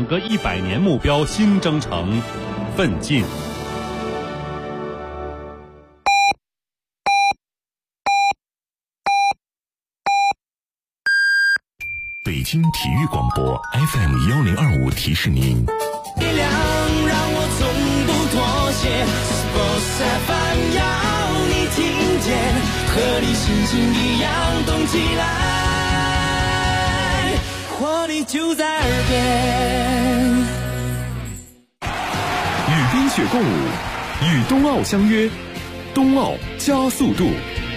2个100年目标新征程，奋进。 北京体育广播 FM1025提示您： 力量让我从不妥协 ，Sports FM 要你听见，和你心情一样动起来，活力就在耳边。 与冰雪共舞，与冬奥相约，冬奥加速度。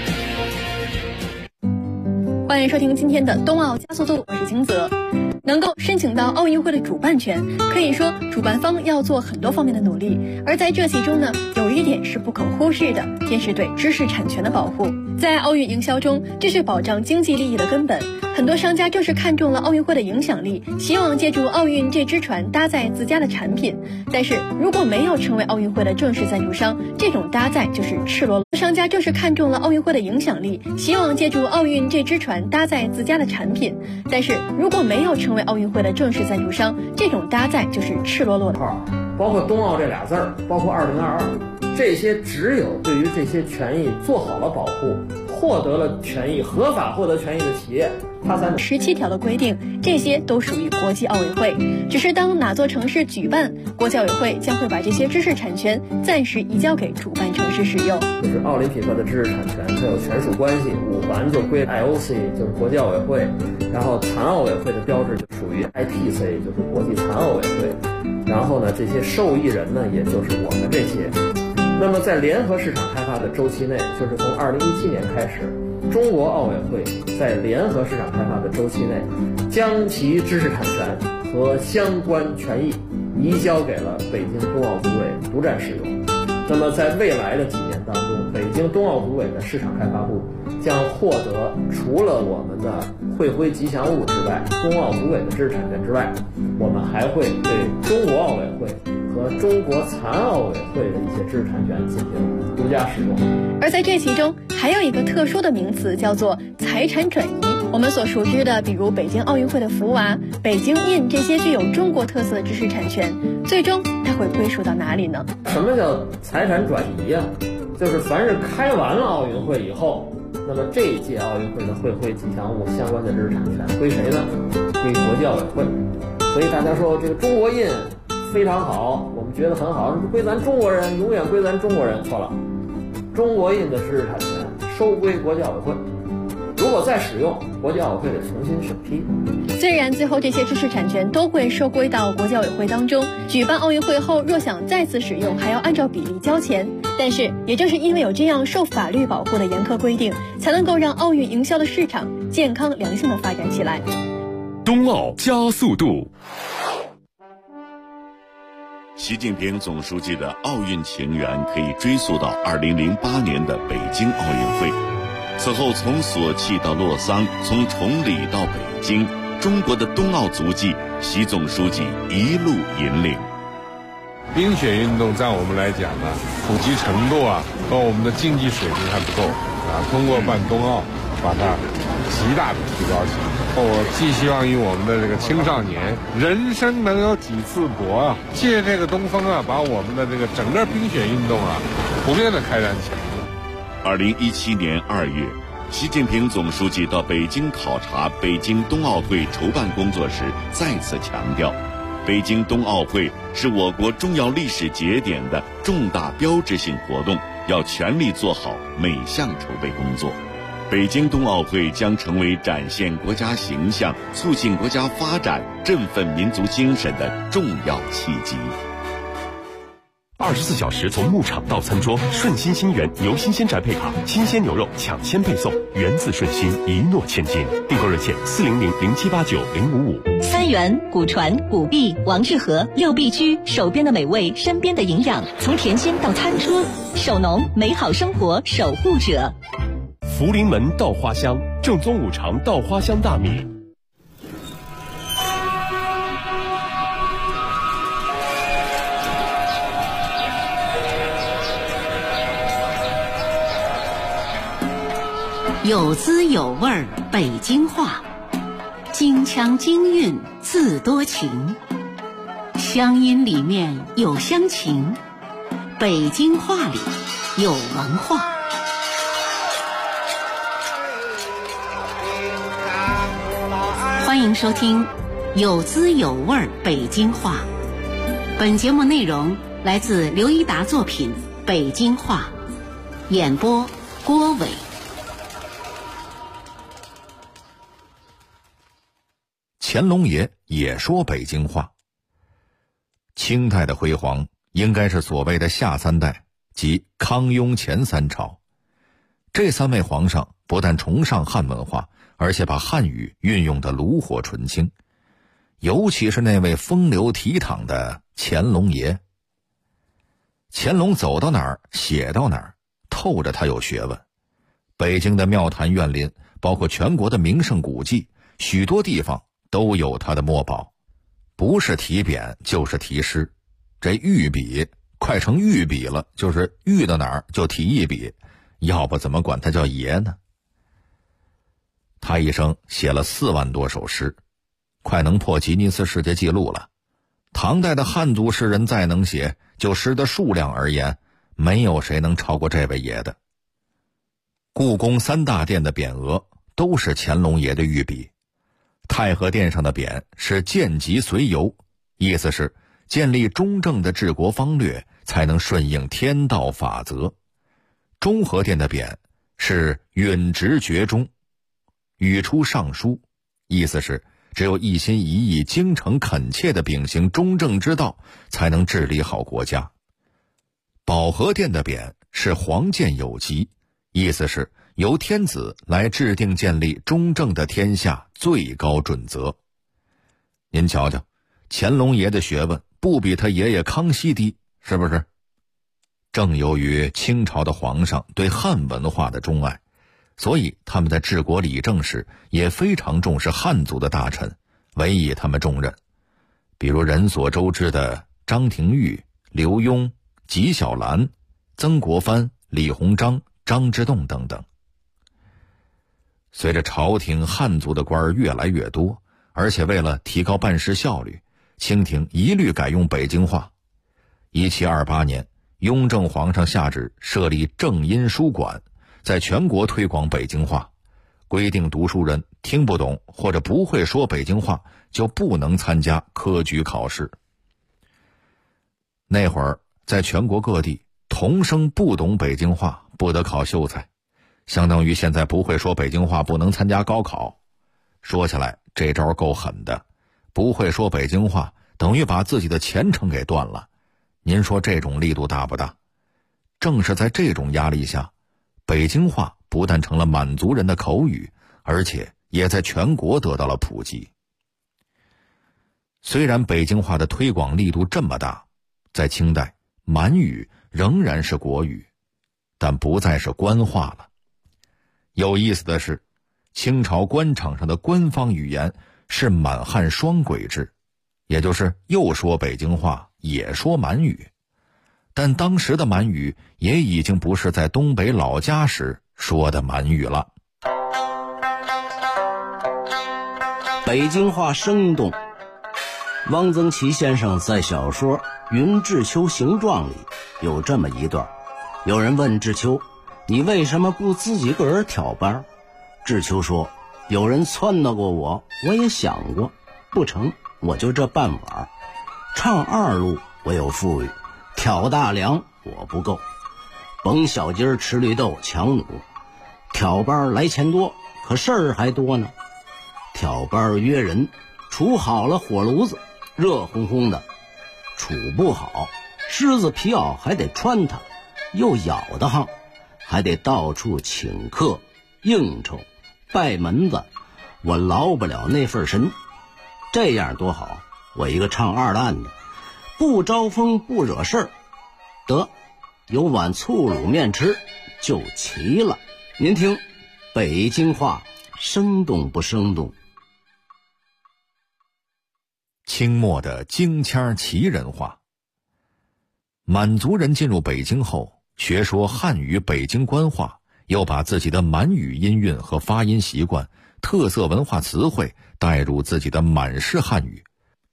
欢迎收听今天的冬奥加速度，我是金泽。能够申请到奥运会的主办权，可以说主办方要做很多方面的努力，而在这其中呢，有一点是不可忽视的，便是对知识产权的保护。在奥运营销中，这是保障经济利益的根本。很多商家就是看中了奥运会的影响力，希望借助奥运这只船搭载自家的产品。但是如果没有成为奥运会的正式赞助商，这种搭载就是赤裸裸。商家就是看中了奥运会的影响力，希望借助奥运这只船搭载自家的产品。但是如果没有成为奥运会的正式赞助商，这种搭载就是赤裸裸的。 包括冬奥这俩字儿，包括2022，这些只有对于这些权益做好了保护，获得了权益，合法获得权益的企业，它才能。 17条的规定，这些都属于国际奥委会。只是当哪座城市举办，国际奥委会将会把这些知识产权暂时移交给主办城市使用。 就是奥林匹克的知识产权，它有权属关系，五环就归 IOC， 就是国际奥委会，然后残奥委会的标志就属于 IPC， 就是国际残奥委会。然后呢，这些受益人呢，也就是我们这些。那么在联合市场开发的周期内，就是从2017年开始，中国奥委会在联合市场开发的周期内，将其知识产权和相关权益移交给了北京冬奥组委独占使用。那么在未来的几年当中，北京冬奥组委的市场开发部将获得除了我们的会徽吉祥物之外，冬奥组委的知识产权之外，我们还会对中国奥委会和中国残奥委会的一些知识产权进行独家使用。 而在这其中还有一个特殊的名词，叫做财产转移。我们所熟知的，比如北京奥运会的福娃、北京印这些具有中国特色的知识产权，最终它会归属到哪里呢？ 什么叫财产转移啊？就是凡是开完了奥运会以后，那么这一届奥运会的会徽吉祥物相关的知识产权归谁呢？归国际奥委会。所以大家说这个中国印非常好，我们觉得很好，归咱中国人，永远归咱中国人。错了，中国印的知识产权收归国际奥委会，如果再使用，国际奥委会得重新审批。 虽然最后这些知识产权都会收归到国际奥委会当中，举办奥运会后若想再次使用，还要按照比例交钱。但是也正是因为有这样受法律保护的严苛规定，才能够让奥运营销的市场健康良性的发展起来。 冬奥加速度。 习近平总书记的奥运情缘可以追溯到2008年的北京奥运会。此后从索契到洛桑，从崇礼到北京，中国的冬奥足迹，习总书记一路引领。 冰雪运动在我们来讲呢，普及程度和我们的竞技水平还不够通过办冬奥，把它极大的提高起来。我寄希望于我们的这个青少年，人生能有几次搏借这个东风把我们的这个整个冰雪运动普遍的开展起来。 2017年2月，习近平总书记到北京考察北京冬奥会筹办工作时，再次强调，北京冬奥会是我国重要历史节点的重大标志性活动，要全力做好每项筹备工作。北京冬奥会将成为展现国家形象、促进国家发展、振奋民族精神的重要契机。 24小时从牧场到餐桌，顺心心源牛新鲜宅配卡，新鲜牛肉抢先配送，源自顺心，一诺千金。订购热线40007890555。 三元、古传、古币、王致和6必居，手边的美味，身边的营养，从甜心到餐桌，手农美好生活守护者。 福临门稻花香，正宗五常稻花香大米。 有滋有味儿北京话，京腔京韵自多情。 乡音里面有乡情，北京话里有文化。欢迎收听有滋有味北京话。本节目内容来自刘一达作品《北京话》，演播郭伟。 乾隆爷也说北京话。清代的辉煌应该是所谓的下三代，即康雍乾三朝。这三位皇上不但崇尚汉文化，而且把汉语运用得炉火纯青。尤其是那位风流倜傥的乾隆爷。乾隆走到哪儿写到哪儿，透着他有学问。北京的庙坛苑林，包括全国的名胜古迹，许多地方都有他的墨宝，不是题匾就是题诗。这御笔快成御笔了，就是御到哪儿就题一笔，要不怎么管他叫爷呢？他一生写了4万多首诗，快能破吉尼斯世界纪录了。唐代的汉族诗人再能写，就诗的数量而言，没有谁能超过这位爷的。故宫3大殿的匾额都是乾隆爷的御笔。太和殿上的匾是见吉随游，意思是建立中正的治国方略，才能顺应天道法则。中和殿的匾是允直厥中，语出尚书，意思是只有一心一意、精诚恳切地秉行中正之道，才能治理好国家。保和殿的匾是皇建有极，意思是由天子来制定建立中正的天下最高准则。您瞧瞧，乾隆爷的学问不比他爷爷康熙低，是不是？正由于清朝的皇上对汉文化的钟爱，所以他们在治国理政时也非常重视汉族的大臣，委以他们重任。比如人所周知的张廷玉、刘墉、纪晓岚、曾国藩、李鸿章、张之洞等等。随着朝廷汉族的官儿越来越多，而且为了提高办事效率，清廷一律改用北京话。1728年，雍正皇上下旨设立正音书馆，在全国推广北京话，规定读书人听不懂或者不会说北京话就不能参加科举考试。那会儿在全国各地，童生不懂北京话不得考秀才，相当于现在不会说北京话不能参加高考。说起来这招够狠的，不会说北京话等于把自己的前程给断了。您说这种力度大不大？正是在这种压力下，北京话不但成了满族人的口语，而且也在全国得到了普及。虽然北京话的推广力度这么大，在清代满语仍然是国语，但不再是官话了。有意思的是，清朝官场上的官方语言是满汉双轨制，也就是又说北京话也说满语。但当时的满语也已经不是在东北老家时说的满语了。 北京话生动。汪曾祺先生在小说《云志秋行状》里有这么一段，有人问志秋，你为什么不自己个儿挑班？志秋说，有人撺掇过我，我也想过，不成，我就这半碗。唱二路我有富裕，挑大梁我不够，甭小鸡儿吃绿豆抢弩，挑班来钱多，可事儿还多呢。挑班约人，处好了火炉子，热烘烘的，处不好，狮子皮袄还得穿它，又咬得慌，还得到处请客应酬拜门子，我劳不了那份神。这样多好，我一个唱二烂的，不招风不惹事儿，得有碗醋卤面吃就齐了。您听北京话生动不生动？ 清末的京腔旗人话。满族人进入北京后，学说汉语北京官话，又把自己的满语音韵和发音习惯、特色文化词汇带入自己的满式汉语。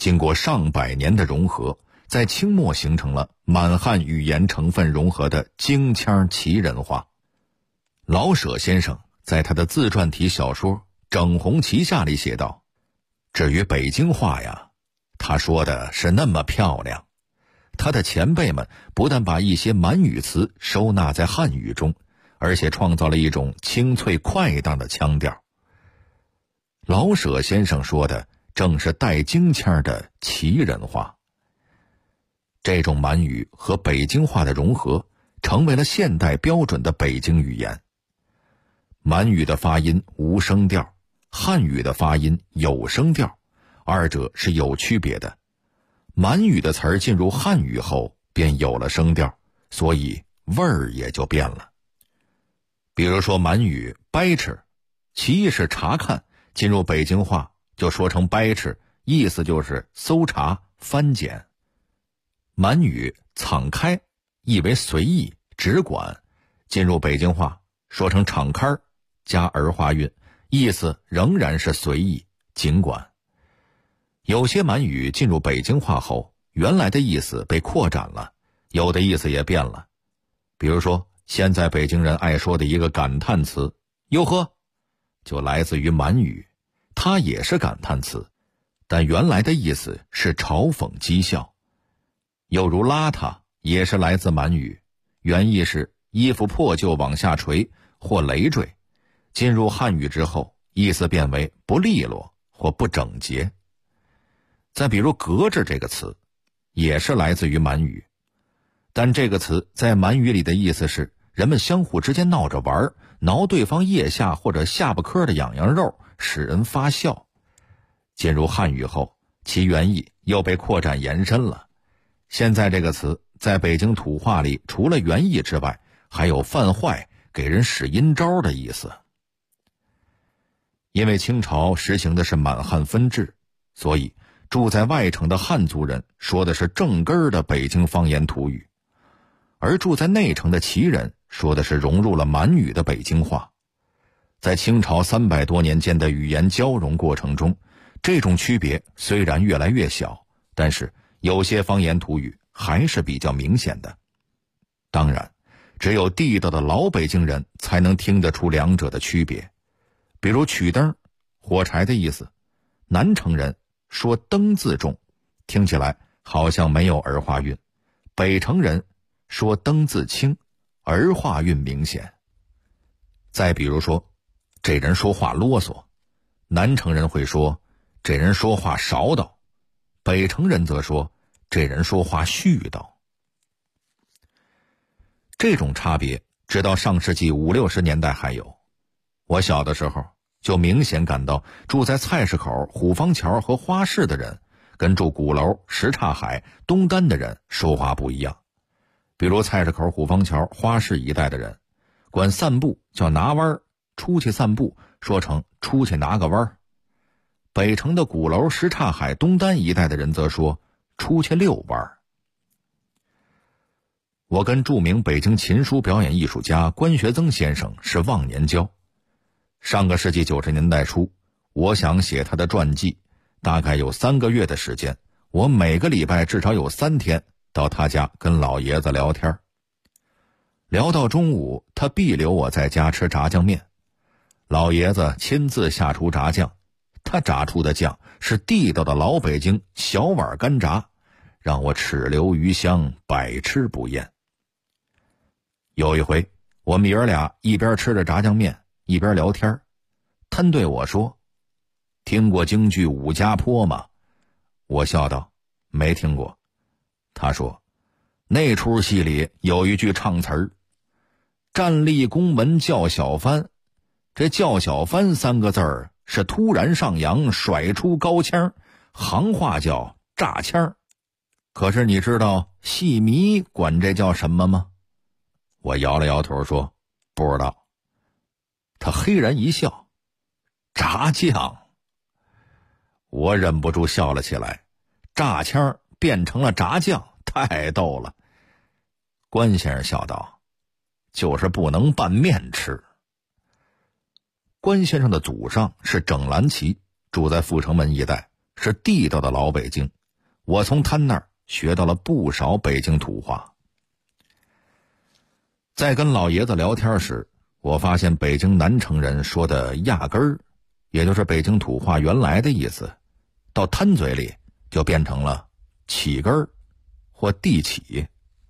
经过上百年的融合，在清末形成了满汉语言成分融合的京腔旗人话。老舍先生在他的自传体小说《整红旗下》里写道，至于北京话呀，他说的是那么漂亮，他的前辈们不但把一些满语词收纳在汉语中，而且创造了一种清脆快当的腔调。老舍先生说的正是带京腔的旗人话。这种满语和北京话的融合，成为了现代标准的北京语言。满语的发音无声调，汉语的发音有声调，二者是有区别的。满语的词儿进入汉语后便有了声调，所以味儿也就变了。比如说满语掰吃，其意是查看，进入北京话就说成掰吃，意思就是搜查翻检。满语敞开，意为随意只管，进入北京话说成敞开，加儿化韵，意思仍然是随意尽管。有些满语进入北京话后，原来的意思被扩展了，有的意思也变了。比如说现在北京人爱说的一个感叹词哟呵，就来自于满语，它也是感叹词，但原来的意思是嘲讽讥笑。又如邋遢也是来自满语，原意是衣服破旧往下垂或累赘，进入汉语之后，意思变为不利落或不整洁。再比如格致这个词，也是来自于满语，但这个词在满语里的意思是人们相互之间闹着玩，挠对方腋下或者下巴颏的痒痒肉，使人发笑。进入汉语后，其原意又被扩展延伸了。现在这个词在北京土话里，除了原意之外，还有犯坏、给人使阴招的意思。因为清朝实行的是满汉分治，所以住在外城的汉族人说的是正根儿的北京方言土语，而住在内城的旗人说的是融入了满语的北京话。在清朝300多年间的语言交融过程中，这种区别虽然越来越小，但是有些方言土语还是比较明显的。当然，只有地道的老北京人才能听得出两者的区别。比如曲灯，火柴的意思，南城人说灯字重，听起来好像没有儿化韵；北城人说灯字轻，儿化韵明显。再比如说，这人说话啰嗦，南城人会说这人说话少叨，北城人则说这人说话絮叨。这种差别直到上世纪50、60年代还有。我小的时候就明显感到，住在菜市口、虎坊桥和花市的人跟住鼓楼、什刹海、东单的人说话不一样。比如菜市口、虎坊桥、花市一带的人管散步叫拿弯儿，出去散步说成出去拿个弯儿。北城的鼓楼、什刹海、东单一带的人则说出去遛弯儿。我跟著名北京琴书表演艺术家关学增先生是忘年交。上个世纪90年代初，我想写他的传记，大概有3个月的时间，我每个礼拜至少有3天到他家跟老爷子聊天。聊到中午，他必留我在家吃炸酱面。老爷子亲自下厨炸酱，他炸出的酱是地道的老北京小碗干炸，让我齿留余香，百吃不厌。有一回，我们爷儿俩一边吃着炸酱面一边聊天，他对我说：“听过京剧《武家坡》吗？”我笑道：“没听过。”他说：“那出戏里有一句唱词儿，站立宫门叫小番，这叫小番3个字儿是突然上扬，甩出高腔，行话叫炸腔。可是你知道戏迷管这叫什么吗？”我摇了摇头说：“不知道。”他嘿然一笑：“炸酱。”我忍不住笑了起来，炸腔变成了炸酱，太逗了。关先生笑道：“就是不能拌面吃。”关先生的祖上是整蓝旗，住在阜成门一带， 是地道的老北京，我从他那儿学到了不少北京土话。在跟老爷子聊天时，我发现北京南城人说的压根儿，也就是北京土话原来的意思，到他嘴里就变成了起根儿或地起。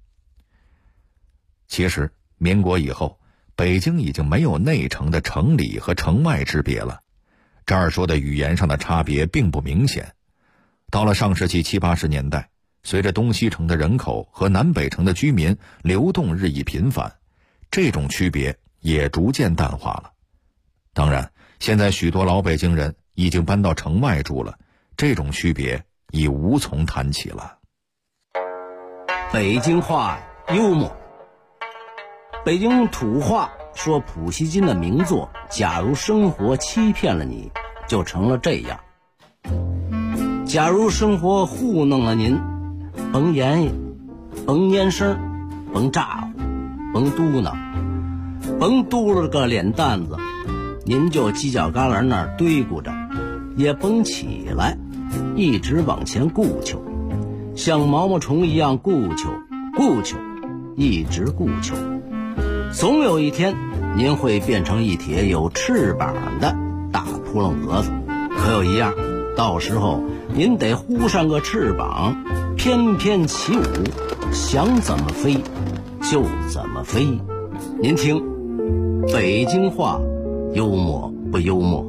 其实民国以后，北京已经没有内城的城里和城外之别了，这儿说的语言上的差别并不明显。到了上世纪70、80年代，随着东西城的人口和南北城的居民流动日益频繁，这种区别也逐渐淡化了。当然，现在许多老北京人已经搬到城外住了，这种区别已无从谈起了。 北京话幽默。北京土话说普希金的名作《假如生活欺骗了你》就成了这样：假如生活糊弄了您，甭言语，甭言声，甭咋呼，甭嘟囔，甭嘟了个脸蛋子，您就犄角旮旯那儿堆咕着，也甭起来，一直往前顾求，像毛毛虫一样顾求，一直顾求。总有一天，您会变成一帖有翅膀的大扑棱蛾子。可有一样，到时候您得呼上个翅膀，翩翩起舞，想怎么飞就怎么飞。您听，北京话幽默不幽默？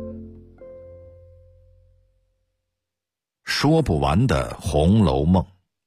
说不完的《红楼梦》。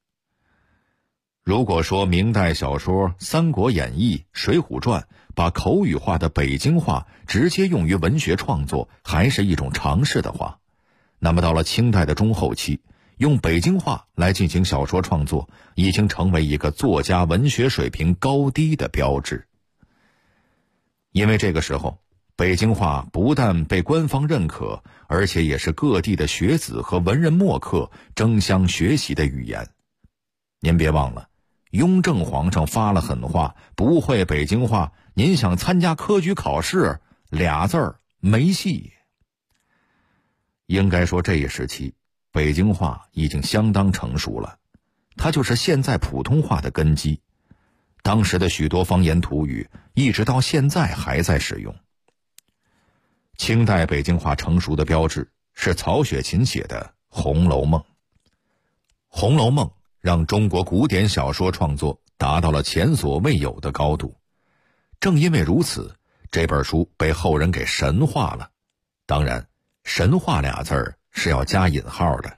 如果说明代小说《三国演义》《水浒传》把口语化的北京话直接用于文学创作还是一种常识的话，那么到了清代的中后期，用北京话来进行小说创作已经成为一个作家文学水平高低的标志。因为这个时候，北京话不但被官方认可，而且也是各地的学子和文人墨客争相学习的语言。您别忘了，雍正皇上发了狠话，不会北京话，您想参加科举考试，2字儿没戏。应该说这一时期，北京话已经相当成熟了，它就是现在普通话的根基。当时的许多方言土语，一直到现在还在使用。清代北京话成熟的标志是曹雪芹写的《红楼梦》。《红楼梦》让中国古典小说创作达到了前所未有的高度。正因为如此，这本书被后人给神化了。当然，神话2字儿是要加引号的。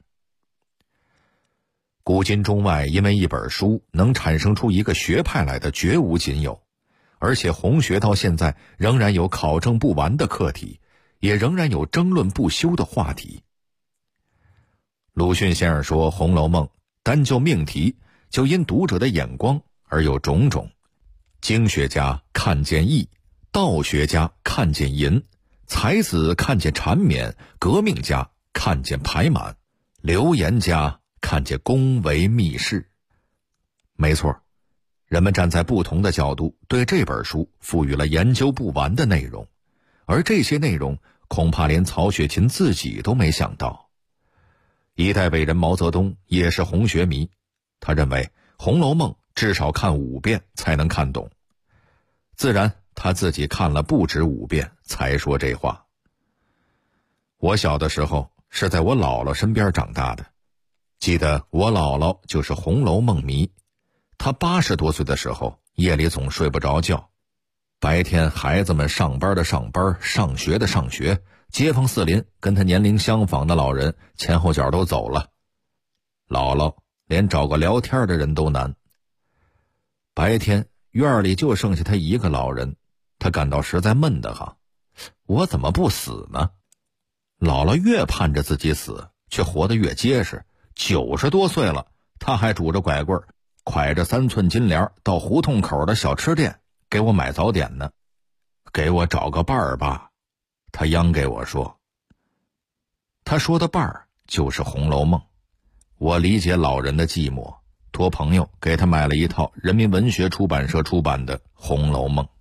古今中外因为一本书能产生出一个学派来的绝无仅有，而且红学到现在仍然有考证不完的课题，也仍然有争论不休的话题。鲁迅先生说，《红楼梦》单就命题，就因读者的眼光而有种种。经学家看见义，道学家看见淫，才子看见缠绵，革命家看见排满，流言家看见宫闱秘事。没错，人们站在不同的角度对这本书赋予了研究不完的内容，而这些内容恐怕连曹雪芹自己都没想到。一代伟人毛泽东也是红学迷，他认为《红楼梦》至少看5遍才能看懂，自然他自己看了不止5遍才说这话。我小的时候是在我姥姥身边长大的，记得我姥姥就是《红楼梦》迷，她80多岁的时候夜里总睡不着觉，白天孩子们上班的上班，上学的上学，街坊四邻跟他年龄相仿的老人前后脚都走了，姥姥连找个聊天的人都难。白天院里就剩下他一个老人，他感到实在闷得慌，我怎么不死呢？姥姥越盼着自己死，却活得越结实，90多岁了，他还拄着拐棍，挎着3寸金莲到胡同口的小吃店给我买早点呢。给我找个伴儿吧，他央给我说。他说的伴儿就是《红楼梦》。我理解老人的寂寞，托朋友给他买了一套人民文学出版社出版的《红楼梦》。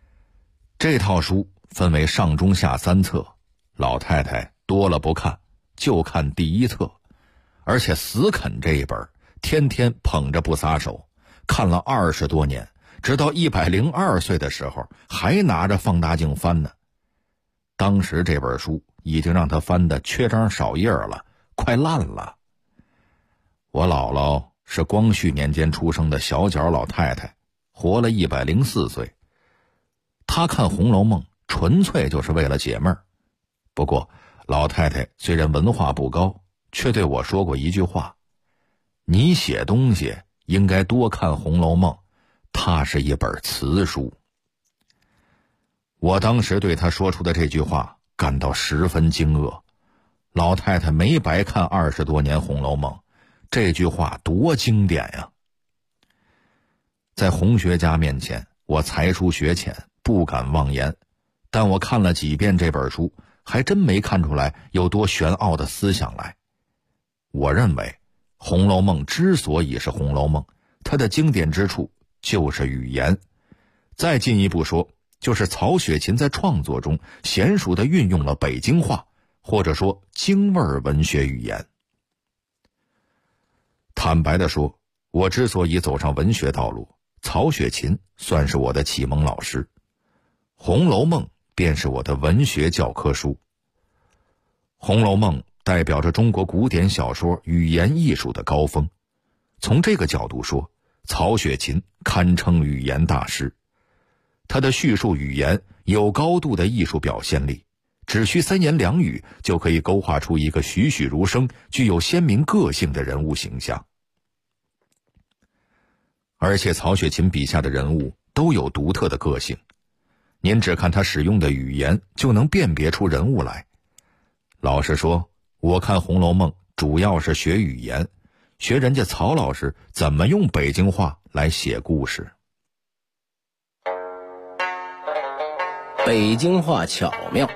这套书分为上中下3册，老太太多了不看， 就看第一册，而且死啃这一本，天天捧着不撒手，看了20多年，直到102岁的时候还拿着放大镜翻呢。当时这本书已经让他翻得缺张少页了，快烂了。我姥姥是光绪年间出生的小脚老太太，活了104岁。她看《红楼梦》纯粹就是为了解闷儿。不过老太太虽然文化不高，却对我说过一句话：你写东西应该多看《红楼梦》，它是一本词书。我当时对她说出的这句话感到十分惊愕。老太太没白看20多年《红楼梦》，这句话多经典呀！在红学家面前，我才疏学浅，不敢妄言，但我看了几遍这本书，还真没看出来有多玄奥的思想来。我认为《红楼梦》之所以是《红楼梦》，它的经典之处就是语言。再进一步说，就是曹雪芹在创作中娴熟地运用了北京话，或者说京味文学语言。坦白地说，我之所以走上文学道路，曹雪芹算是我的启蒙老师，《红楼梦》便是我的文学教科书。《红楼梦》代表着中国古典小说语言艺术的高峰，从这个角度说，曹雪芹堪称语言大师。他的叙述语言有高度的艺术表现力，只需3言2语就可以勾画出一个栩栩如生、具有鲜明个性的人物形象。而且曹雪芹笔下的人物都有独特的个性，您只看他使用的语言就能辨别出人物来。老实说，我看《红楼梦》主要是学语言，学人家曹老师怎么用北京话来写故事。 北京话巧妙。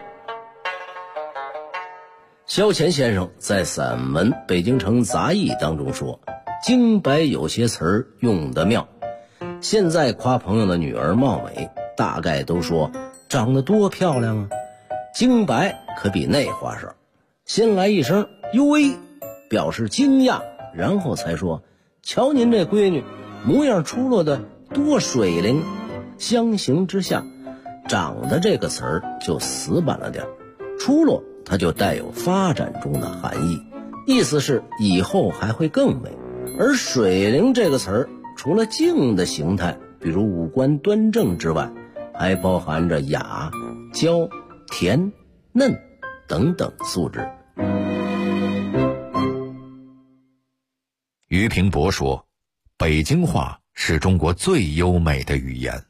萧乾先生在散文《北京城杂艺》当中说，京白有些词儿用得妙。现在夸朋友的女儿貌美，大概都说长得多漂亮啊。京白可比那花哨，先来一声哟喂，表示惊讶，然后才说瞧您这闺女模样出落的多水灵。相形之下，长得这个词儿就死板了点，出落它就带有发展中的含义，意思是以后还会更美。而水灵这个词儿，除了静的形态，比如五官端正之外，还包含着雅、娇、甜、嫩等等素质。 俞平伯说，北京话是中国最优美的语言。《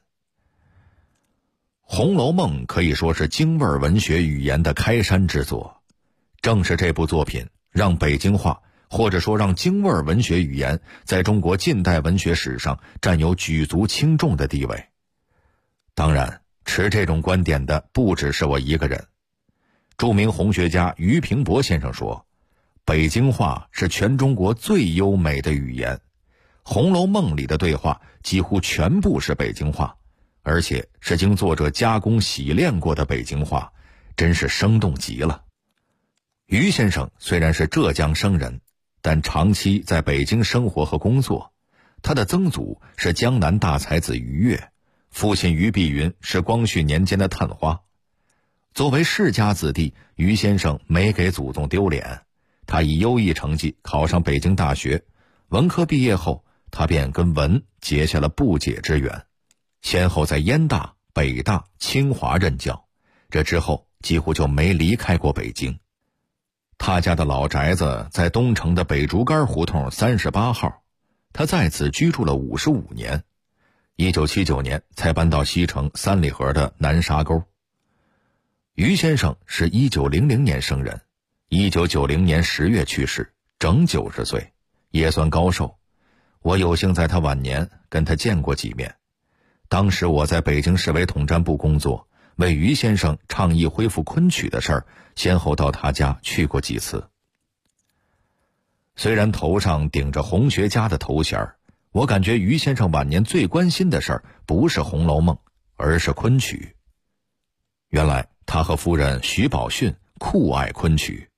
红楼梦》可以说是京味文学语言的开山之作，正是这部作品让北京话，或者说让京味文学语言在中国近代文学史上占有举足轻重的地位。当然，持这种观点的不只是我一个人。著名红学家俞平伯先生说，北京话是全中国最优美的语言，《红楼梦》里的对话几乎全部是北京话，而且是经作者加工洗练过的北京话，真是生动极了。俞先生虽然是浙江生人，但长期在北京生活和工作。他的曾祖是江南大才子俞越，父亲俞碧云是光绪年间的探花。作为世家子弟，俞先生没给祖宗丢脸，他以优异成绩考上北京大学，文科毕业后，他便跟文结下了不解之缘，先后在燕大、北大、清华任教，这之后几乎就没离开过北京。他家的老宅子在东城的北竹竿胡同38号，他在此居住了55年，1979年才搬到西城3里河的南沙沟。俞先生是1900年生人，1990年10月去世，整90岁，也算高寿。我有幸在他晚年跟他见过几面。当时我在北京市委统战部工作，为俞先生倡议恢复昆曲的事儿，先后到他家去过几次。虽然头上顶着红学家的头衔，我感觉俞先生晚年最关心的事儿不是《红楼梦》，而是昆曲。原来他和夫人徐宝训酷爱昆曲，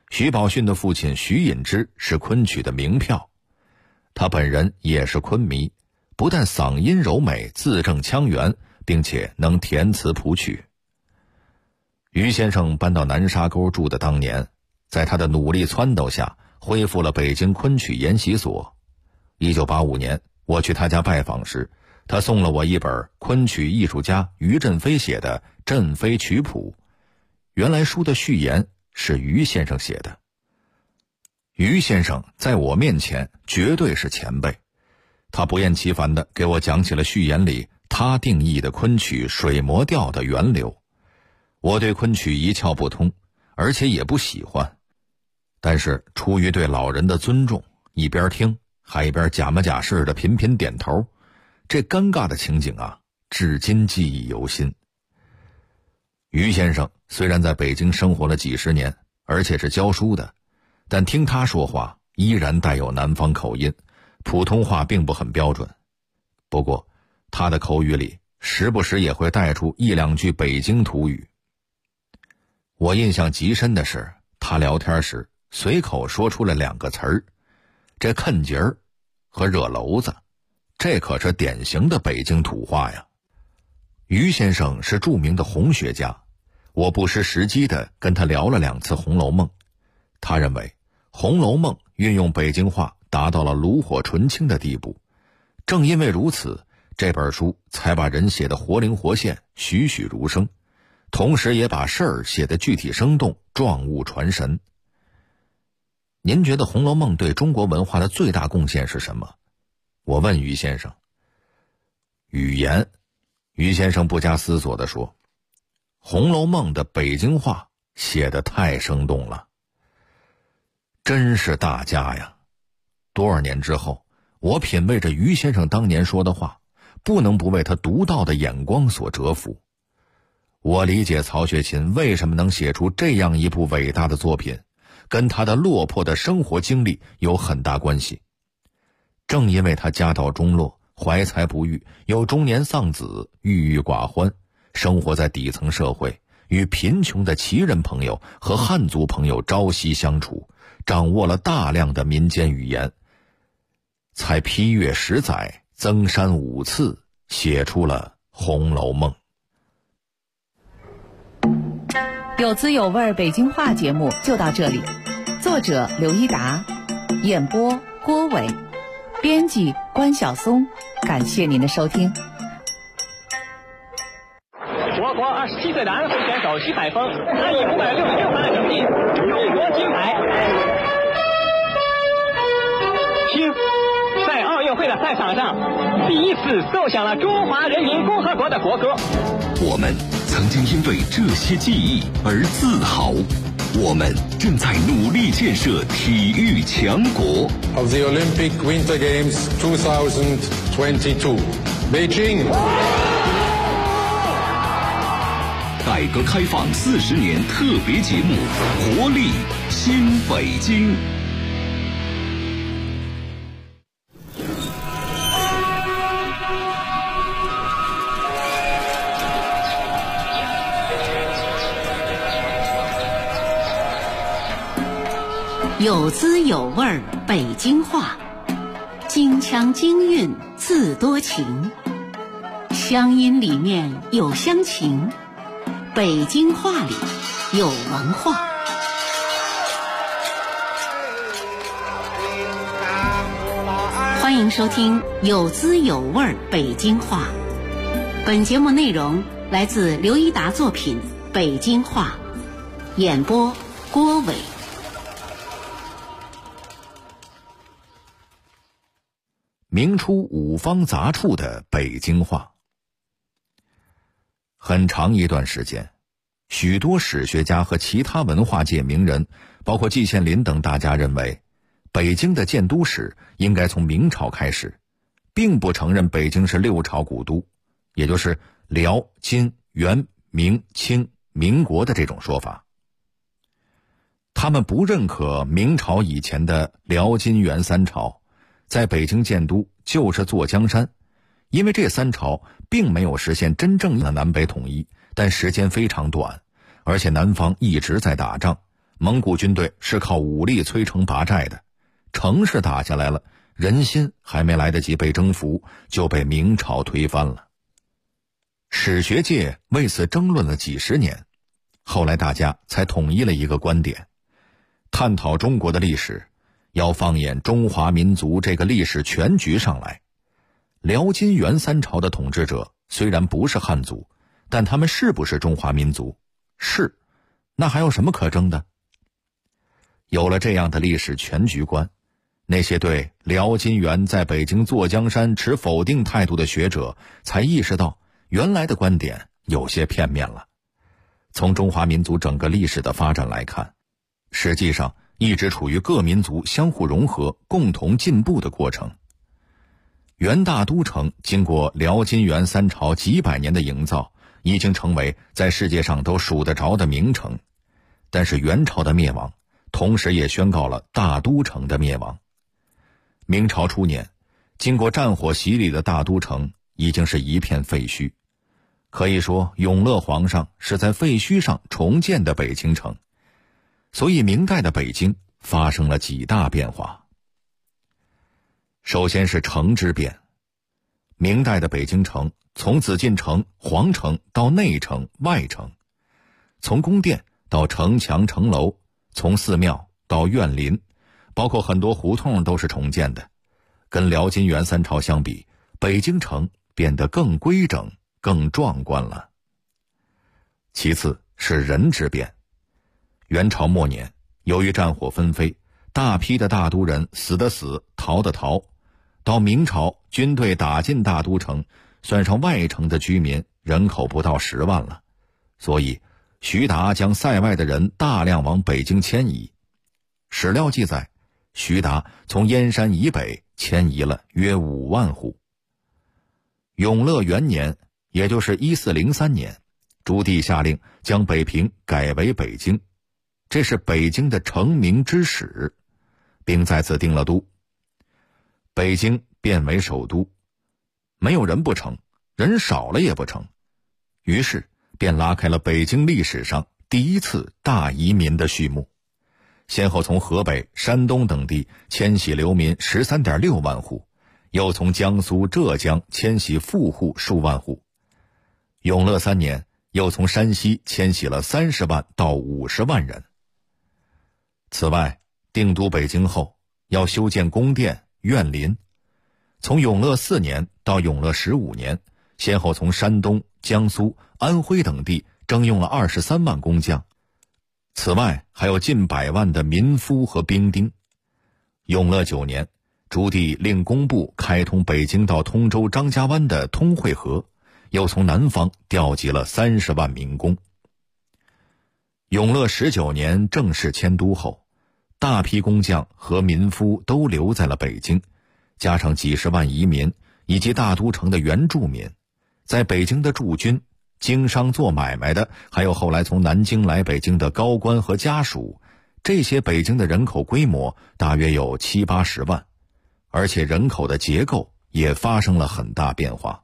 徐宝训的父亲徐引之是昆曲的名票，他本人也是昆迷，不但嗓音柔美，字正腔圆，并且能填词谱曲。于先生搬到南沙沟住的当年，在他的努力撺掇下，恢复了北京昆曲研习所。1985年，我去他家拜访时，他送了我一本昆曲艺术家于振飞写的《振飞曲谱》，原来书的序言是于先生写的。于先生在我面前绝对是前辈，他不厌其烦地给我讲起了序言里他定义的昆曲水磨调的源流。我对昆曲一窍不通，而且也不喜欢，但是出于对老人的尊重，一边听还一边假模假式的频频点头，这尴尬的情景啊，至今记忆犹新。于先生虽然在北京生活了几十年，而且是教书的，但听他说话依然带有南方口音，普通话并不很标准。不过他的口语里时不时也会带出一两句北京土语。我印象极深的是，他聊天时随口说出了2个词儿，这坑节儿和惹娄子，这可是典型的北京土话呀。于先生是著名的红学家，我不失时机地跟他聊了2次《红楼梦》。他认为《红楼梦》运用北京话达到了炉火纯青的地步，正因为如此，这本书才把人写得活灵活现，栩栩如生，同时也把事儿写得具体生动，状物传神。您觉得《红楼梦》对中国文化的最大贡献是什么？我问于先生。语言。于先生不加思索地说，《红楼梦》的北京话写得太生动了。真是大家呀！多少年之后，我品味着于先生当年说的话，不能不为他独到的眼光所折服。我理解曹雪芹为什么能写出这样一部伟大的作品，跟他的落魄的生活经历有很大关系。正因为他家道中落，怀才不遇，又中年丧子，郁郁寡欢，生活在底层社会，与贫穷的旗人朋友和汉族朋友朝夕相处，掌握了大量的民间语言，才批阅10载，增删5次，写出了《红楼梦》。 有滋有味北京话节目就到这里，作者刘一达，演播郭伟，编辑关晓松，感谢您的收听。 我国27岁的安徽选手徐海峰，他以566分的成绩荣获金牌。听，在奥运会的赛场上，第一次奏响了中华人民共和国的国歌。 我们曾经因为这些记忆而自豪，我们正在努力建设体育强国。 Of the Olympic Winter Games 2022, Beijing. 改革开放40年特别节目，活力新北京。 有滋有味北京话，京腔京韵字多情，乡音里面有乡情，北京话里有文化。欢迎收听有滋有味北京话。本节目内容来自刘一达作品《北京话》，演播郭伟。 明初五方杂处的北京话。很长一段时间，许多史学家和其他文化界名人，包括季羡林等大家认为，北京的建都史应该从明朝开始，并不承认北京是6朝古都，也就是辽、金、元、明、清、民国的这种说法。他们不认可明朝以前的辽、金、元3朝，在北京建都就是坐江山，因为这3朝并没有实现真正的南北统一，但时间非常短，而且南方一直在打仗， 蒙古军队是靠武力摧城拔寨的，城市打下来了，人心还没来得及被征服，就被明朝推翻了。史学界为此争论了几十年，后来大家才统一了一个观点：探讨中国的历史，要放眼中华民族这个历史全局上来。辽金元三朝的统治者虽然不是汉族，但他们是不是中华民族？是，那还有什么可争的？有了这样的历史全局观，那些对辽金元在北京坐江山持否定态度的学者才意识到，原来的观点有些片面了。从中华民族整个历史的发展来看，实际上一直处于各民族相互融合、共同进步的过程。元大都城经过辽金元三朝几百年的营造，已经成为在世界上都数得着的名城。但是元朝的灭亡，同时也宣告了大都城的灭亡。明朝初年，经过战火洗礼的大都城已经是一片废墟。可以说，永乐皇上是在废墟上重建的北京城。所以明代的北京发生了几大变化。首先是城之变。明代的北京城从紫禁城、皇城到内城、外城，从宫殿到城墙、城楼，从寺庙到苑林，包括很多胡同都是重建的。跟辽金元三朝相比，北京城变得更规整、更壮观了。其次是人之变。元朝末年，由于战火纷飞，大批的大都人死的死，逃的逃。到明朝，军队打进大都城，算上外城的居民，人口不到10万了。所以徐达将塞外的人大量往北京迁移。史料记载，徐达从燕山以北迁移了约5万户。永乐元年，也就是1403年，朱棣下令将北平改为北京，这是北京的成名之始，并在此定了都。北京变为首都，没有人不成，人少了也不成，于是便拉开了北京历史上第一次大移民的序幕，先后从河北、山东等地迁徙流民 13.6 万户，又从江苏、浙江迁徙富户数万户。永乐3年，又从山西迁徙了30万到50万人。此外，定都北京后，要修建宫殿、苑林。从永乐4年到永乐15年，先后从山东、江苏、安徽等地征用了23万工匠。此外，还有近100万的民夫和兵丁。永乐9年，朱棣令工部开通北京到通州张家湾的通惠河，又从南方调集了30万民工。永乐19年正式迁都后，大批工匠和民夫都留在了北京，加上几十万移民以及大都城的原住民，在北京的驻军、经商做买卖的，还有后来从南京来北京的高官和家属，这些北京的人口规模大约有70-80万，而且人口的结构也发生了很大变化。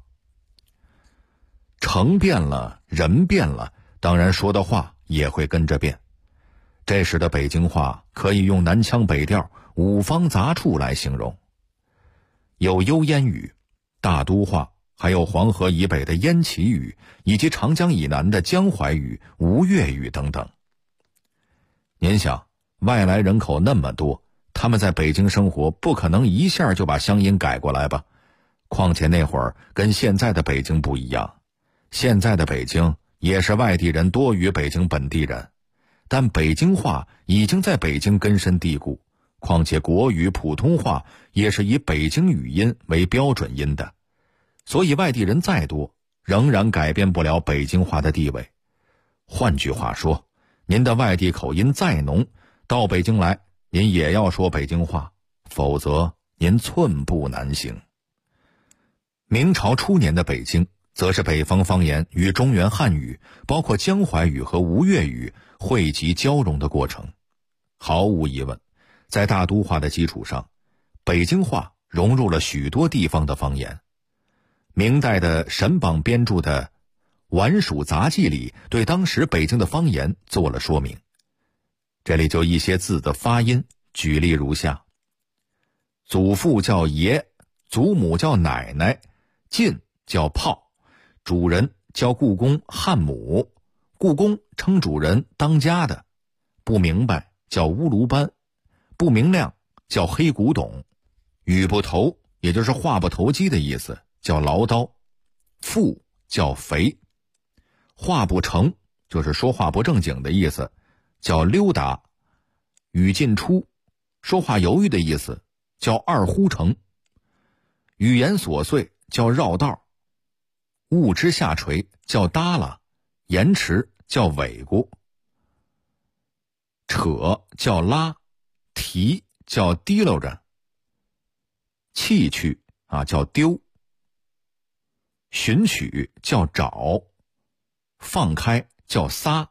城变了，人变了，当然说的话也会跟着变。这时的北京话可以用南腔北调、五方杂处来形容，有幽燕语、大都话，还有黄河以北的燕齐语，以及长江以南的江淮语、吴越语等等。您想，外来人口那么多，他们在北京生活，不可能一下就把乡音改过来吧？况且那会儿跟现在的北京不一样，现在的北京也是外地人多于北京本地人，但北京话已经在北京根深蒂固，况且国语、普通话也是以北京语音为标准音的，所以外地人再多，仍然改变不了北京话的地位。换句话说，您的外地口音再浓，到北京来，您也要说北京话，否则您寸步难行。明朝初年的北京，则是北方方言与中原汉语，包括江淮语和吴越语汇集交融的过程。毫无疑问，在大都话的基础上，北京话融入了许多地方的方言。明代的沈榜编著的《皖蜀杂记》里对当时北京的方言做了说明。 这里就一些字的发音，举例如下：祖父叫爷，祖母叫奶奶，晋叫炮，主人叫故宫汉姆，故宫称主人当家的，不明白叫乌卢班，不明亮叫黑古董，语不投也就是话不投机的意思，叫唠叨，富叫肥，话不成就是说话不正经的意思，叫溜达，语进出说话犹豫的意思，叫二呼成，语言琐碎叫绕道，物之下垂叫耷拉，延迟叫尾咕，扯叫拉，提叫提溜着，弃去叫丢，寻取叫找，放开叫撒，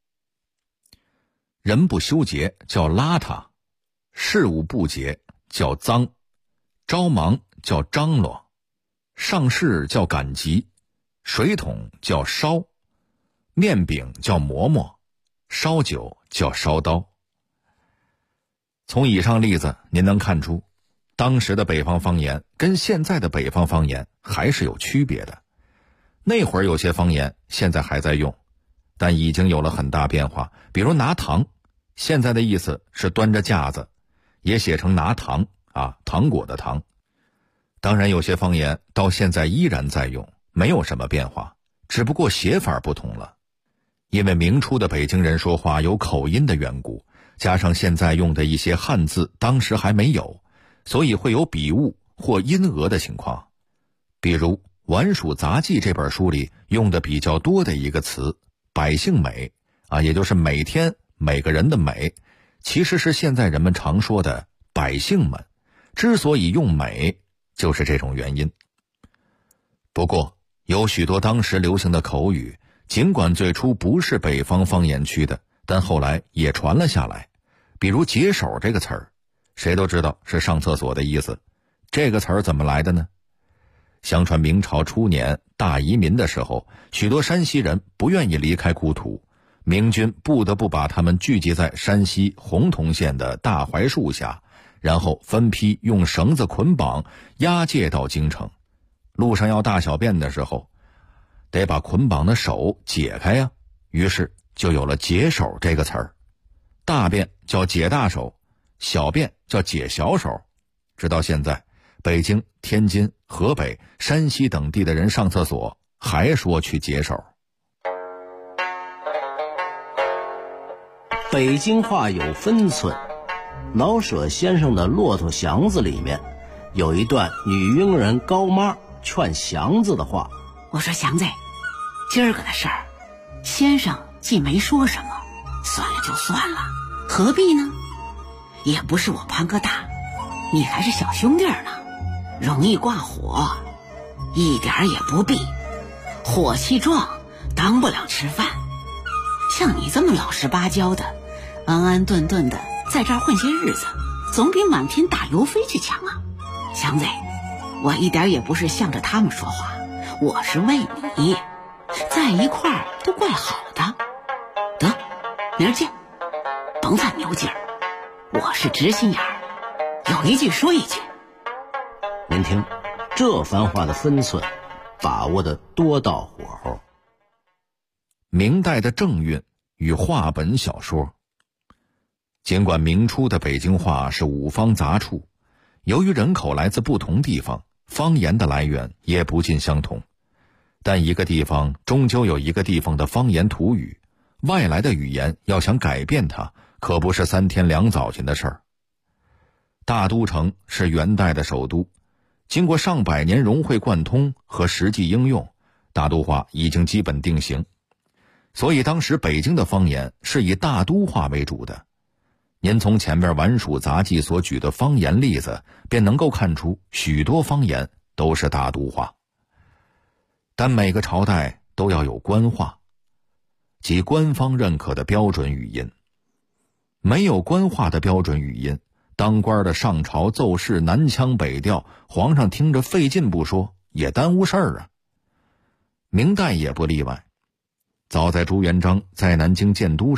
人不修洁叫邋遢，事物不洁叫脏，着忙叫张罗，上市叫赶集，水桶叫烧，面饼叫馍馍，烧酒叫烧刀。从以上例子您能看出，当时的北方方言跟现在的北方方言还是有区别的。那会儿有些方言现在还在用，但已经有了很大变化。比如拿糖，现在的意思是端着架子，也写成拿糖糖果的糖。当然有些方言到现在依然在用，没有什么变化，只不过写法不同了。因为明初的北京人说话有口音的缘故，加上现在用的一些汉字当时还没有，所以会有笔误或音讹的情况。比如《晚蜀杂记》这本书里用的比较多的一个词百姓美也就是每天每个人的美，其实是现在人们常说的百姓们，之所以用美就是这种原因。不过有许多当时流行的口语，尽管最初不是北方方言区的，但后来也传了下来。比如解手这个词儿，谁都知道是上厕所的意思。这个词儿怎么来的呢？相传明朝初年大移民的时候，许多山西人不愿意离开故土，明军不得不把他们聚集在山西洪洞县的大槐树下，然后分批用绳子捆绑押解到京城。路上要大小便的时候，得把捆绑的手解开呀，于是就有了解手这个词儿。大便叫解大手，小便叫解小手。直到现在，北京、天津、河北、山西等地的人上厕所还说去解手。 北京话有分寸，老舍先生的《骆驼祥子》里面有一段女佣人高妈劝祥子的话。 我说祥子，今儿个的事儿，先生既没说什么，算了就算了，何必呢？也不是我潘哥大，你还是小兄弟呢，容易挂火，一点也不必。火气壮，当不了吃饭。像你这么老实巴交的，安安顿顿的在这儿混些日子，总比满天打油飞去强啊。祥子，我一点也不是向着他们说话，我是为你，在一块儿都怪好的。得，明儿见，甭犯牛劲儿，我是直心眼儿，有一句说一句。 您听，这番话的分寸把握的多到火候。 明代的正韵与话本小说。尽管明初的北京话是五方杂处，由于人口来自不同地方，方言的来源也不尽相同，但一个地方终究有一个地方的方言土语，外来的语言要想改变它，可不是3天2早晨的事儿。大都城是元代的首都，经过上百年融会贯通和实际应用，大都话已经基本定型。所以当时北京的方言是以大都话为主的。您从前面《晚蜀杂记》所举的方言例子，便能够看出许多方言都是大都话。但每个朝代都要有官话，即官方认可的标准语音。没有官话的标准语音，当官的上朝奏事南腔北调，皇上听着费劲不说，也耽误事儿啊。明代也不例外。早在朱元璋在南京建都时，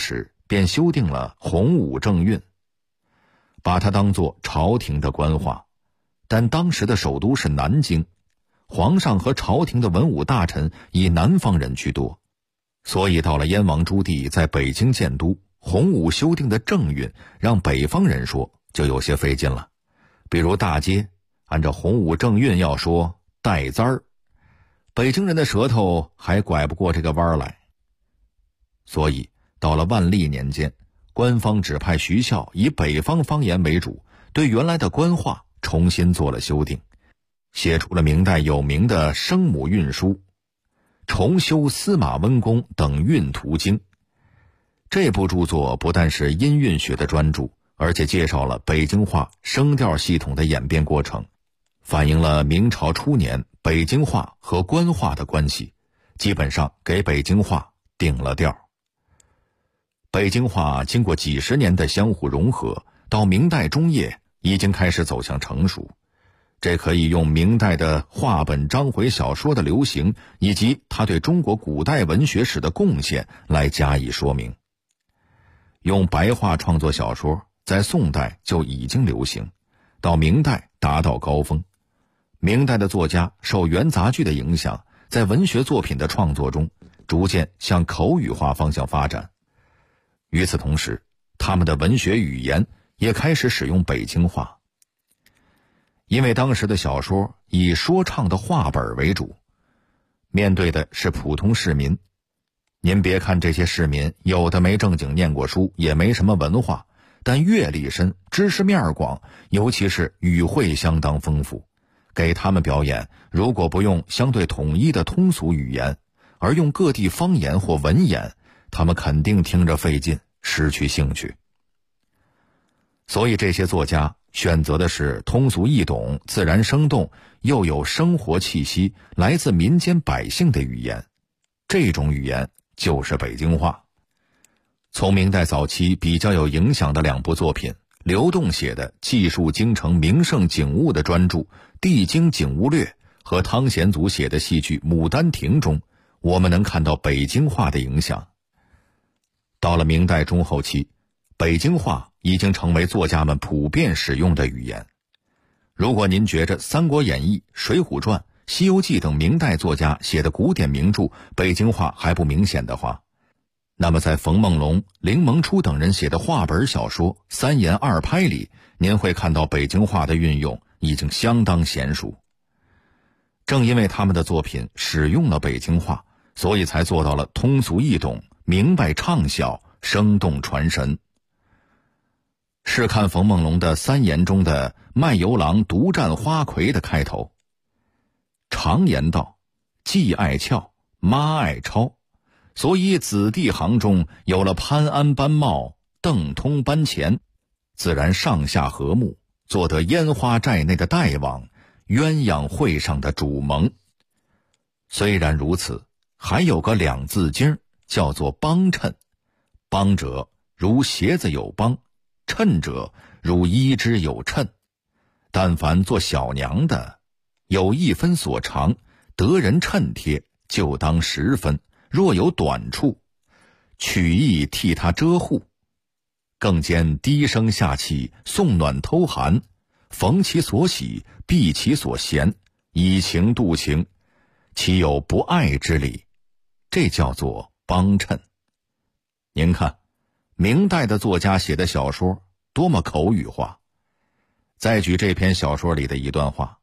便修订了洪武正韵，把它当作朝廷的官话。但当时的首都是南京，皇上和朝廷的文武大臣以南方人居多，所以到了燕王朱棣在北京建都，洪武修订的正韵让北方人说就有些费劲了。比如大街按照洪武正韵要说带簪儿，北京人的舌头还拐不过这个弯来。所以到了万历年间，官方指派徐孝以北方方言为主，对原来的官话重新做了修订，写出了明代有名的《生母韵书》，重修司马温公等韵图经。这部著作不但是音韵学的专著，而且介绍了北京话声调系统的演变过程，反映了明朝初年北京话和官话的关系，基本上给北京话定了调。北京话经过几十年的相互融合，到明代中叶已经开始走向成熟。这可以用明代的话本章回小说的流行，以及它对中国古代文学史的贡献来加以说明。用白话创作小说在宋代就已经流行，到明代达到高峰。明代的作家受元杂剧的影响，在文学作品的创作中逐渐向口语化方向发展。与此同时，他们的文学语言也开始使用北京话。因为当时的小说以说唱的话本为主，面对的是普通市民。您别看这些市民有的没正经念过书，也没什么文化，但阅历深，知识面广，尤其是语汇相当丰富。给他们表演，如果不用相对统一的通俗语言，而用各地方言或文言，他们肯定听着费劲，失去兴趣。所以这些作家选择的是通俗易懂、自然生动，又有生活气息，来自民间百姓的语言。这种语言就是北京话。从明代早期比较有影响的两部作品，刘栋写的记述京城名胜景物的专著《帝京景物略》和汤显祖写的戏剧《牡丹亭》中，我们能看到北京话的影响。到了明代中后期，北京话已经成为作家们普遍使用的语言。如果您觉着《三国演义》《水浒传》《西游记》等明代作家写的古典名著北京话还不明显的话，那么在冯梦龙、凌蒙初等人写的话本小说《三言二拍》里，您会看到北京话的运用已经相当娴熟。正因为他们的作品使用了北京话，所以才做到了通俗易懂、明白畅晓、生动传神。试看冯梦龙的三言中的卖油郎独占花魁的开头，常言道，既爱俏，妈爱抄，所以子弟行中有了潘安班茂、邓通班前，自然上下和睦，做得烟花寨内的大王，鸳鸯会上的主盟。虽然如此，还有个两字经叫做帮衬，帮者如鞋子有帮，衬者如衣织有衬。但凡做小娘的，有一分所长，得人衬贴，就当10分，若有短处，取意替他遮护。更兼低声下气，送暖偷寒，逢其所喜，避其所嫌，以情度情，岂有不爱之理？这叫做帮衬。您看，明代的作家写的小说多么口语化。再举这篇小说里的一段话：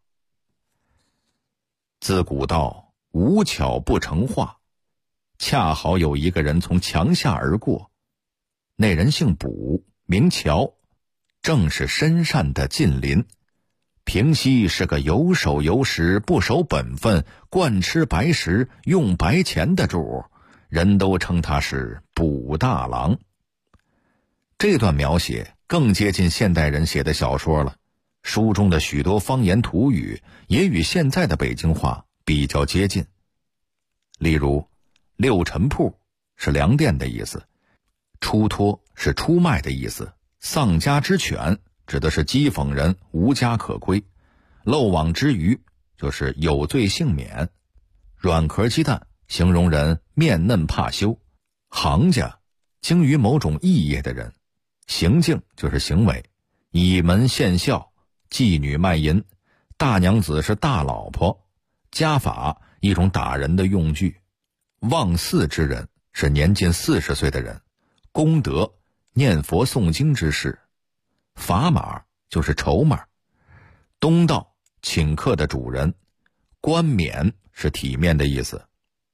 自古道无巧不成话，恰好有一个人从墙下而过，那人姓卜，名乔，正是深善的近邻。平息是个有手有识、不守本分、惯吃白食、用白钱的主，人都称他是卜大郎。这段描写更接近现代人写的小说了，书中的许多方言土语也与现在的北京话比较接近。例如，六陈铺是粮店的意思，出脱是出卖的意思，丧家之犬指的是讥讽人无家可归，漏网之鱼就是有罪幸免，软壳鸡蛋形容人面嫩怕羞，行家精于某种艺业的人，行径就是行为，倚门献孝，妓女卖淫，大娘子是大老婆，家法一种打人的用具，望寺之人是年近40岁的人，功德念佛诵经之事，砝码就是筹码，东道请客的主人，冠冕是体面的意思，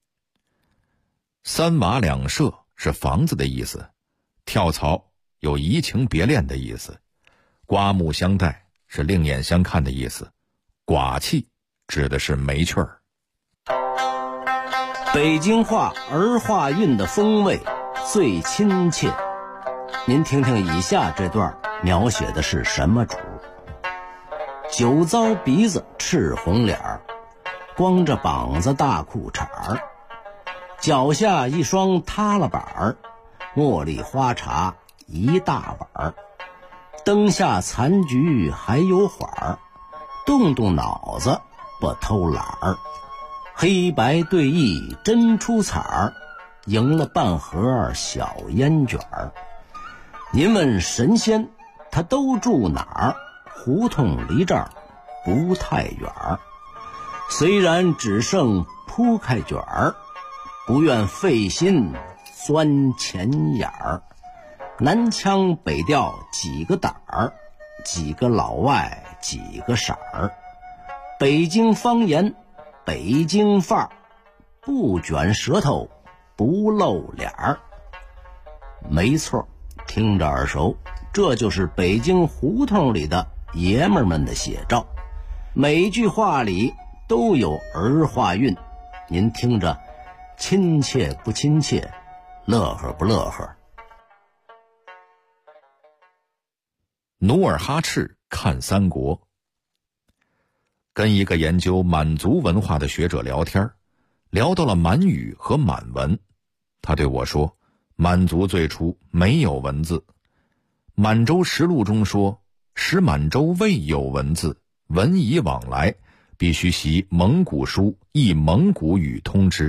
三瓦两舍是房子的意思，跳槽有移情别恋的意思，刮目相待是另眼相看的意思，寡气指的是没趣儿。 北京话儿化韵的风味最亲切，您听听以下这段描写的是什么主？酒糟鼻子赤红脸儿，光着膀子大裤衩儿，脚下一双塌了板儿，茉莉花茶一大碗儿，灯下残局还有缓儿，动动脑子不偷懒儿，黑白对弈真出彩儿，赢了半盒小烟卷儿。您问神仙他都住哪儿？胡同离这儿不太远儿，虽然只剩铺开卷儿，不愿费心钻钱眼儿。南腔北调几个胆儿，几个老外几个色儿，北京方言北京范儿，不卷舌头不露脸儿。没错，听着耳熟，这就是北京胡同里的爷们儿们的写照，每句话里都有儿化韵，您听着亲切不亲切，乐呵不乐呵？ 努尔哈赤看三国。跟一个研究满族文化的学者聊天，聊到了满语和满文，他对我说，满族最初没有文字，满洲实录中说，使满洲未有文字，文以往来，必须习蒙古书，以蒙古语通之。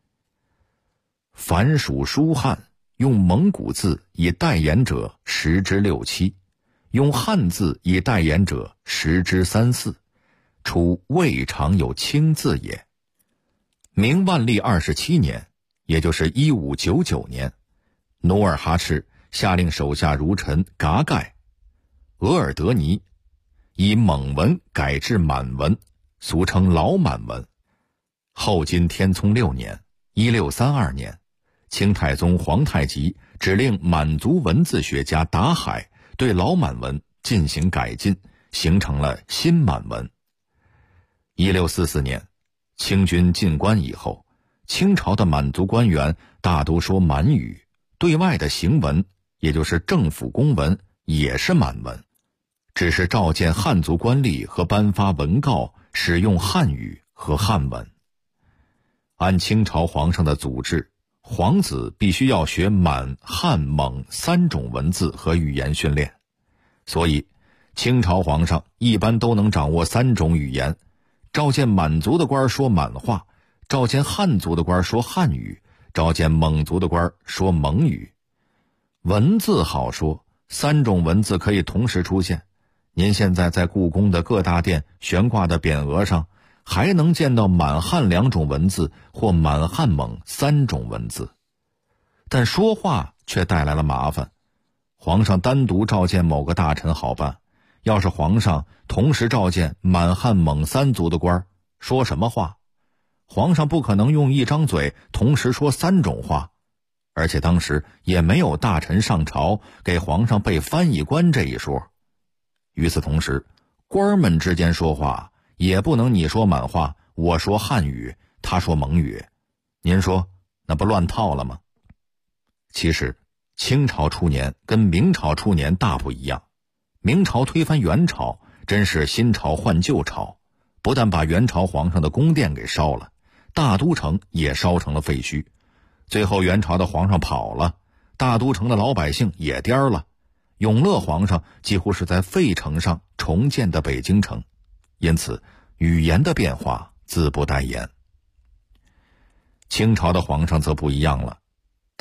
凡属书汉，用蒙古字以代言者10之6、7，用汉字以代言者10之3、4，初未尝有清字也。明万历27年，也就是1599年，努尔哈赤下令手下儒臣噶盖、额尔德尼以蒙文改制满文，俗称老满文。后金天聪6年1632年，清太宗皇太极指令满族文字学家达海对老满文进行改进，形成了新满文。1644年，清军进关以后，清朝的满族官员大都说满语，对外的行文，也就是政府公文，也是满文，只是召见汉族官吏和颁发文告使用汉语和汉文。按清朝皇上的祖制，皇子必须要学满、汉、蒙3种文字和语言训练，所以清朝皇上一般都能掌握3种语言，召见满族的官说满话，召见汉族的官说汉语，召见蒙族的官说蒙语。文字好说，3种文字可以同时出现。您现在在故宫的各大殿悬挂的匾额上，还能见到满汉2种文字或满汉蒙3种文字。但说话却带来了麻烦。皇上单独召见某个大臣好办，要是皇上同时召见满汉蒙3族的官，说什么话？皇上不可能用一张嘴同时说3种话，而且当时也没有大臣上朝给皇上备翻译官这一说。与此同时，官们之间说话也不能你说满话，我说汉语，他说蒙语，您说那不乱套了吗？其实清朝初年跟明朝初年大不一样。明朝推翻元朝，真是新朝换旧朝，不但把元朝皇上的宫殿给烧了，大都城也烧成了废墟。最后元朝的皇上跑了，大都城的老百姓也颠了。永乐皇上几乎是在废城上重建的北京城，因此语言的变化自不待言。清朝的皇上则不一样了，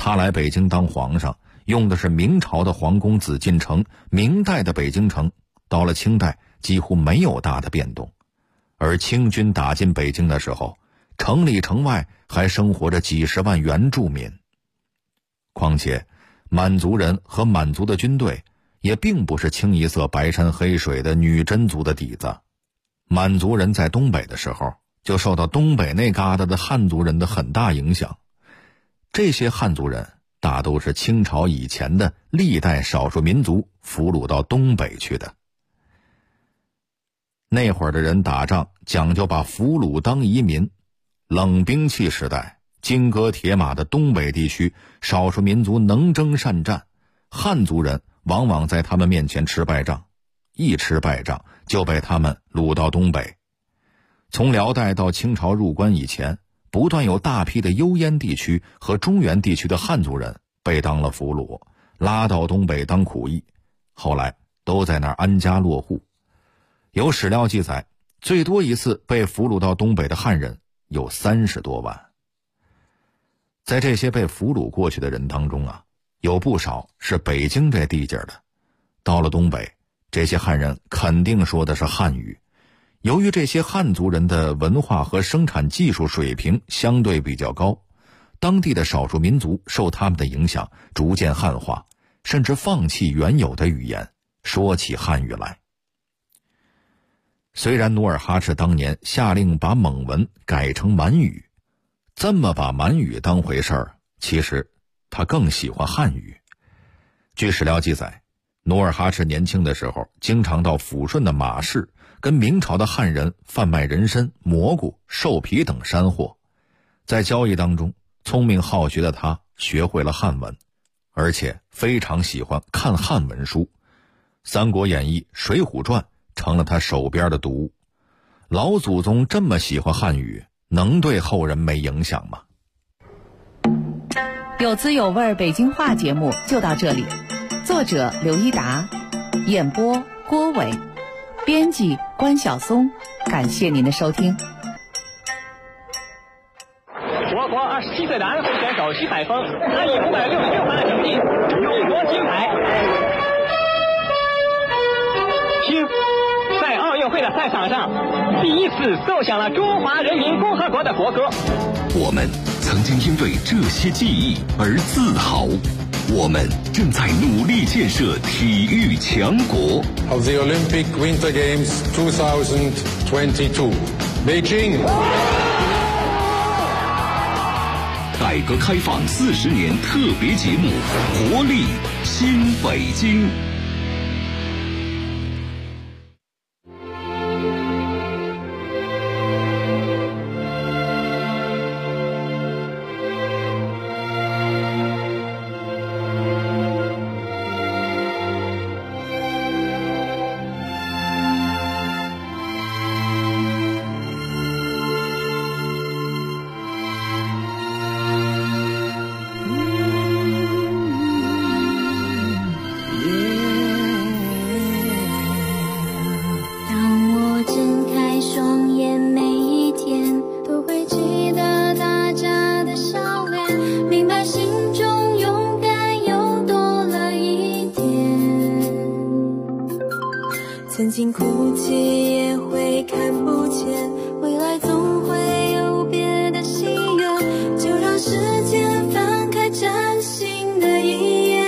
他来北京当皇上，用的是明朝的皇宫紫禁城，明代的北京城，到了清代几乎没有大的变动。而清军打进北京的时候，城里城外还生活着几十万原住民。况且满族人和满族的军队也并不是清一色白山黑水的女真族的底子。满族人在东北的时候就受到东北那旮瘩的汉族人的很大影响。这些汉族人大都是清朝以前的历代少数民族俘虏到东北去的。那会儿的人打仗讲究把俘虏当移民，冷兵器时代，金戈铁马的东北地区，少数民族能征善战，汉族人往往在他们面前吃败仗，一吃败仗就被他们掳到东北。从辽代到清朝入关以前，不断有大批的幽燕地区和中原地区的汉族人被当了俘虏，拉到东北当苦役，后来都在那儿安家落户。有史料记载，最多一次被俘虏到东北的汉人有30多万。在这些被俘虏过去的人当中啊，有不少是北京这地界的。到了东北，这些汉人肯定说的是汉语。由于这些汉族人的文化和生产技术水平相对比较高，当地的少数民族受他们的影响，逐渐汉化，甚至放弃原有的语言，说起汉语来。虽然努尔哈赤当年下令把蒙文改成满语，这么把满语当回事儿，其实他更喜欢汉语。据史料记载，努尔哈赤年轻的时候经常到抚顺的马市跟明朝的汉人贩卖人参、蘑菇、兽皮等山货。在交易当中，聪明好学的他学会了汉文，而且非常喜欢看汉文书，《三国演义》《水浒传》成了他手边的读物。老祖宗这么喜欢汉语，能对后人没影响吗？ 有滋有味北京话节目就到这里，作者刘一达，演播郭伟，编辑关晓松，感谢您的收听。 我国27岁的安徽选手徐海峰，他以566分的成绩勇夺金牌。听，在奥运会的赛场上，第一次奏响了中华人民共和国的国歌。 我们曾经因为这些记忆而自豪，我们正在努力建设体育强国。 Of the Olympic Winter Games 2022, Beijing. 改革开放40年特别节目，活力新北京。 曾经哭泣也会看不见，未来总会有别的心愿，就让时间翻开崭新的一页。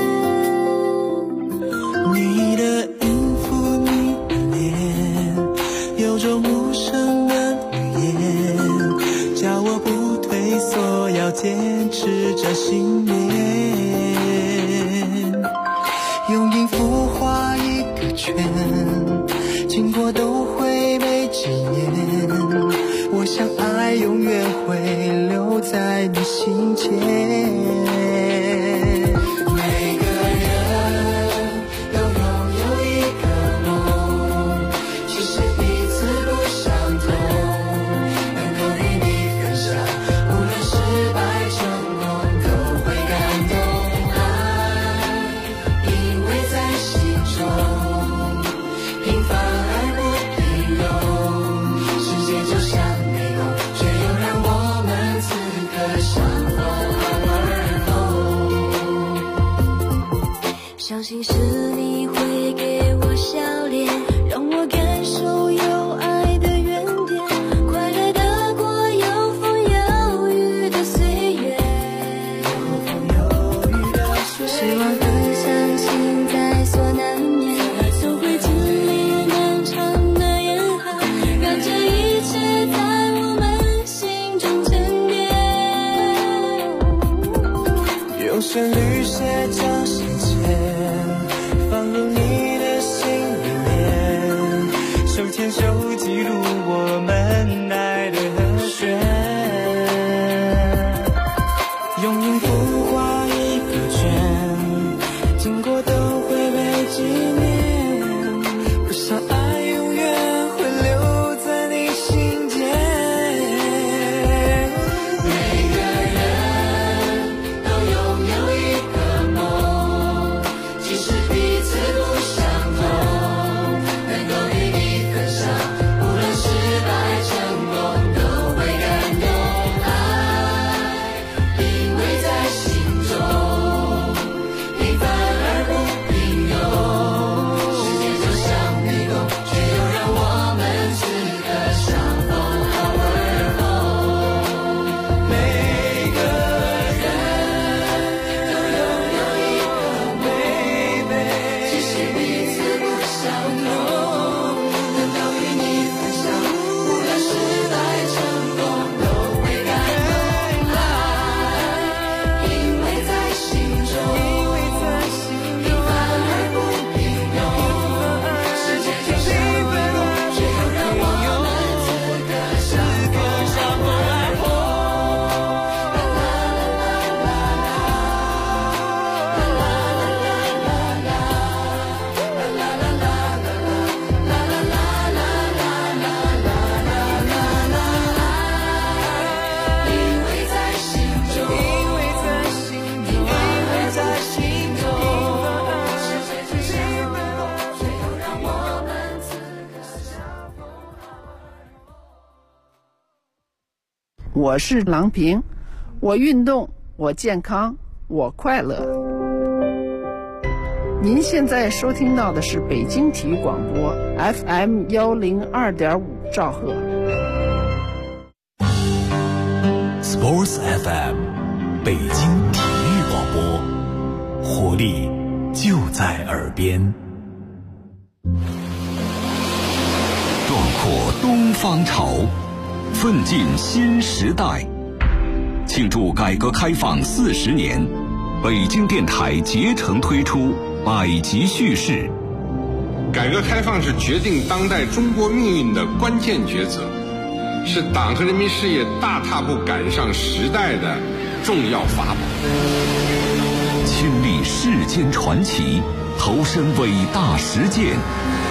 你的音符，你的脸，有种无声的语言，叫我不退缩，要坚持着信念。用音符画一个圈，经过都会被纪念，我想爱永远会留在你心间。每个人都拥有一个梦，只是彼此不相同，能够与你分享，无论失败成功都会感动。爱依偎在心中，平凡而不平庸，世界就像迷宫，却又让我们此刻相逢。 我是郎平，我运动，我健康，我快乐。您现在收听到的是北京体育广播 FM 102.5兆赫。 Sports FM， 北京体育广播，活力就在耳边。 壮阔东方潮，奋进新时代。庆祝改革开放40年，北京电台竭诚推出百集叙事。 改革开放是决定当代中国命运的关键抉择，是党和人民事业大踏步赶上时代的重要法宝。 亲历世间传奇，投身伟大实践，